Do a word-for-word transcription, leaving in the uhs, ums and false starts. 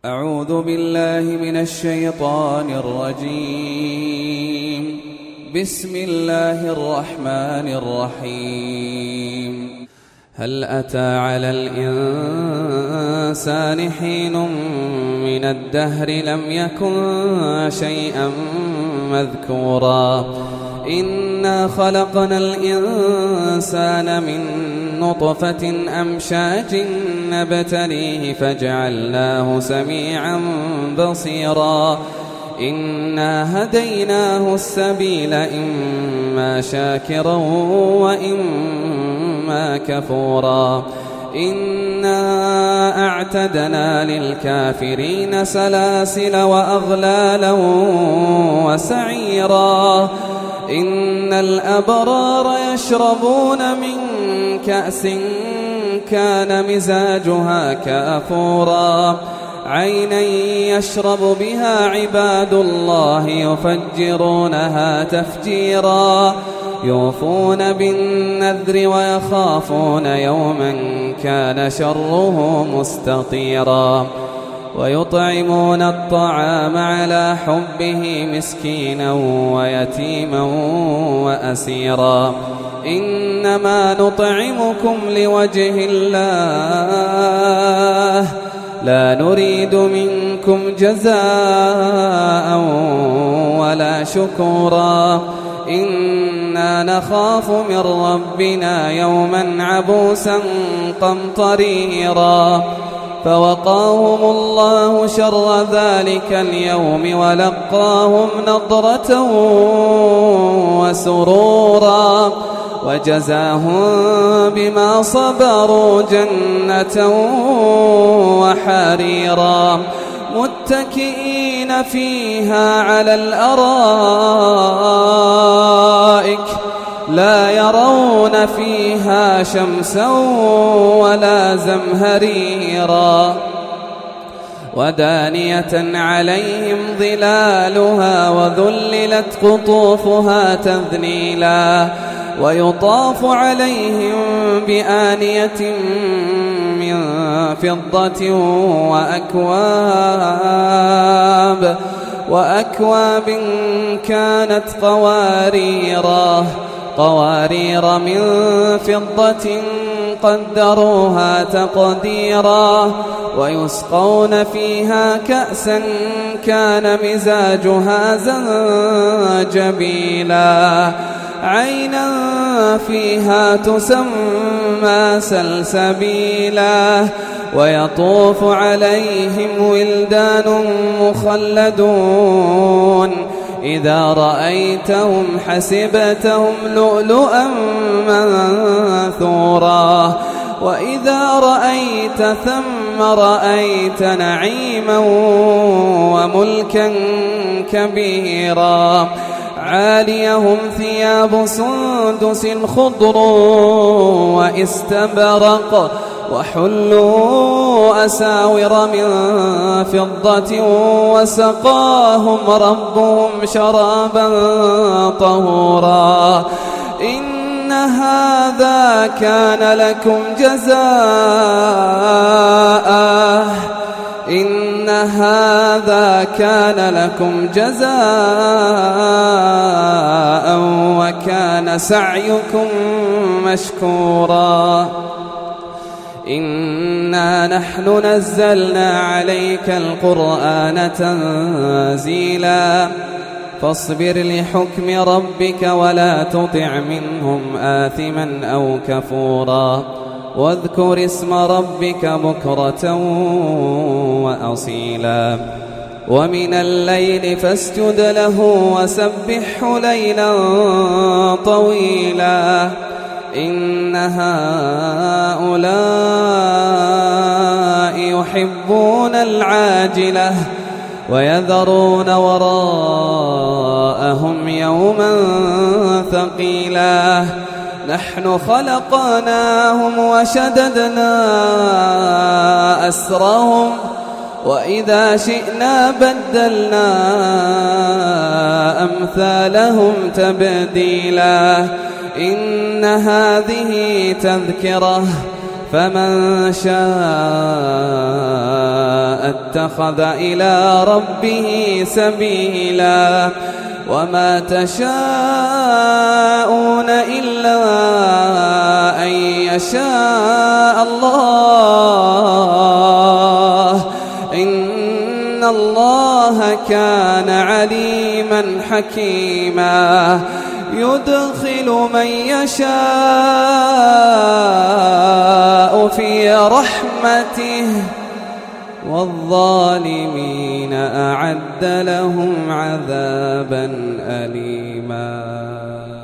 أعوذ بالله من الشيطان الرجيم. بسم الله الرحمن الرحيم. هل أتى على الإنسان حين من الدهر لم يكن شيئا مذكورا إنا خلقنا الإنسان من نطفة أمشاج نبتليه فجعلناه سميعا بصيرا إنا هديناه السبيل إما شاكرا وإما كفورا إنا أعتدنا للكافرين سلاسل وأغلالا وسعيرا إن الأبرار يشربون من كأس كان مزاجها كافورا عينا يشرب بها عباد الله يفجرونها تفجيرا يوفون بالنذر ويخافون يوما كان شره مستطيرا ويطعمون الطعام على حبه مسكينا ويتيما وأسيرا إنما نطعمكم لوجه الله لا نريد منكم جزاء ولا شكورا إنا نخاف من ربنا يوما عبوسا قمطريرا فوقاهم الله شر ذلك اليوم ولقاهم نضرة وسرورا وجزاهم بما صبروا جنة وحريرا متكئين فيها على الأرائك لا يرون فيها شمسا ولا زمهريرا ودانية عليهم ظلالها وذللت قطوفها تذليلا ويطاف عليهم بآنية من فضة وأكواب وأكواب كانت قواريرا قوارير من فضة قدروها تقديرا ويسقون فيها كأسا كان مزاجها زنجبيلا عينا فيها تسمى سلسبيلا ويطوف عليهم ولدان مخلدون إذا رأيتهم حسبتهم لؤلؤا منثورا وإذا رأيت ثم رأيت نعيما وملكا كبيرا عاليهم ثياب سندس خضر واستبرق وحلوا أساور من فضة وسقاهم ربهم شرابا طهورا إن هذا كان لكم جزاء إن هذا كان لكم جزاء وكان سعيكم مشكورا إنا نحن نزلنا عليك القرآن تنزيلا فاصبر لحكم ربك ولا تطع منهم آثما أو كفورا واذكر اسم ربك بكرة وأصيلا ومن الليل فاسجد له وسبحه ليلا طويلا إن هؤلاء يحبون العاجلة ويذرون وراءهم يوما ثقيلا نحن خلقناهم وشددنا أسرهم وإذا شئنا بدلنا أمثالهم تبديلا إن هذه تذكرة فمن شاء اتخذ إلى ربه سبيلا وما تشاءون إلا أن يشاء الله إن الله كان عليما حكيما يدخل من يشاء في رحمته والظالمين أعد لهم عذابا أليما.